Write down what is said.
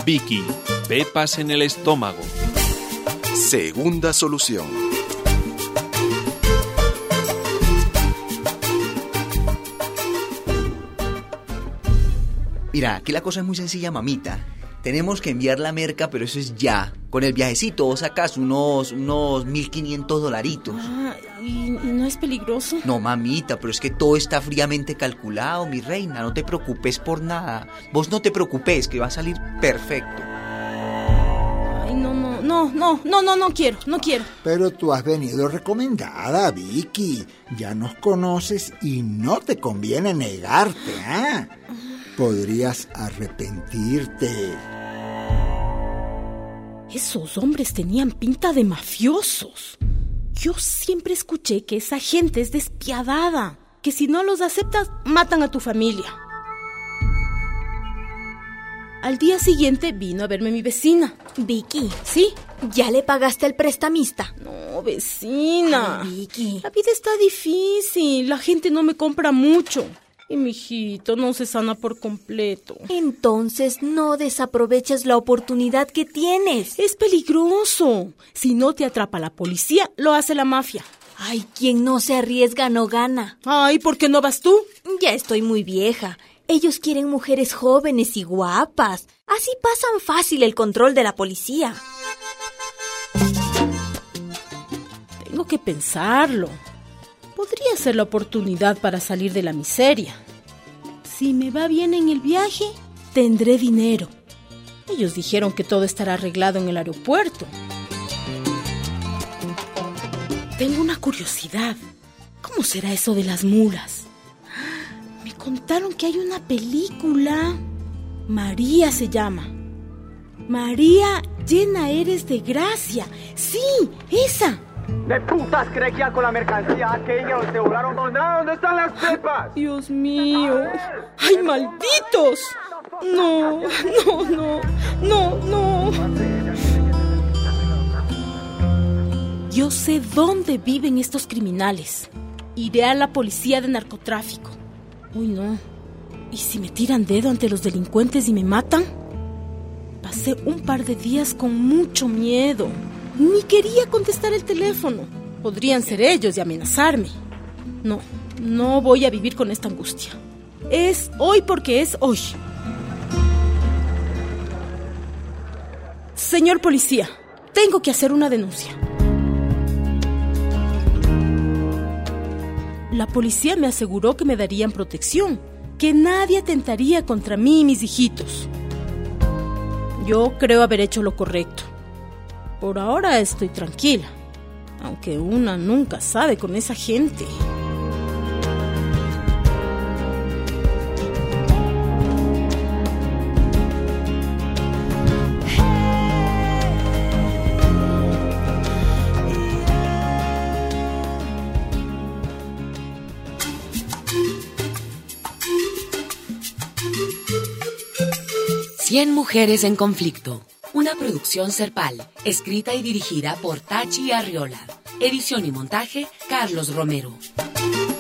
Vicky, pepas en el estómago. Segunda solución. Mira, aquí la cosa es muy sencilla, mamita. Tenemos que enviar la merca, pero eso es ya. Con el viajecito vos sacas unos $1,500. ¿Y no es peligroso? No, mamita, pero es que todo está fríamente calculado, mi reina. No te preocupes por nada. Vos no te preocupes, que va a salir perfecto. Ay, no quiero. Pero tú has venido recomendada, Vicky. Ya nos conoces y no te conviene negarte, ¿eh? Podrías arrepentirte. Esos hombres tenían pinta de mafiosos. Yo siempre escuché que esa gente es despiadada, que si no los aceptas, matan a tu familia. Al día siguiente vino a verme mi vecina. Vicky, ¿Sí? ¿ya le pagaste al prestamista? No, vecina. Ay, Vicky. La vida está difícil, la gente no me compra mucho. Y mi hijito no se sana por completo. Entonces no desaproveches la oportunidad que tienes. Es peligroso. Si no te atrapa la policía, lo hace la mafia. Ay, quien no se arriesga no gana. Ay, ¿por qué no vas tú? Ya estoy muy vieja. Ellos quieren mujeres jóvenes y guapas. Así pasan fácil el control de la policía. Tengo que pensarlo. Podría ser la oportunidad para salir de la miseria. Si me va bien en el viaje, tendré dinero. Ellos dijeron que todo estará arreglado en el aeropuerto. Tengo una curiosidad. ¿Cómo será eso de las mulas? Me contaron que hay una película. María se llama. María, llena eres de gracia. Sí, esa. ¿De putas crees que ya con la mercancía aquella se volaron? ¿Dónde están las pepas? Dios mío. ¡Ay, malditos! No. Yo sé dónde viven estos criminales. Iré a la policía de narcotráfico. Uy, no. ¿Y si me tiran dedo ante los delincuentes y me matan? Pasé un par de días con mucho miedo. Ni quería contestar el teléfono. Podrían ser ellos y amenazarme. No voy a vivir con esta angustia. Es hoy porque es hoy. Señor policía, tengo que hacer una denuncia. La policía me aseguró que me darían protección, que nadie atentaría contra mí y mis hijitos. Yo creo haber hecho lo correcto. Por ahora estoy tranquila, aunque una nunca sabe con esa gente. Cien mujeres en conflicto. Una producción Serpal, escrita y dirigida por Tachi Arriola. Edición y montaje, Carlos Romero.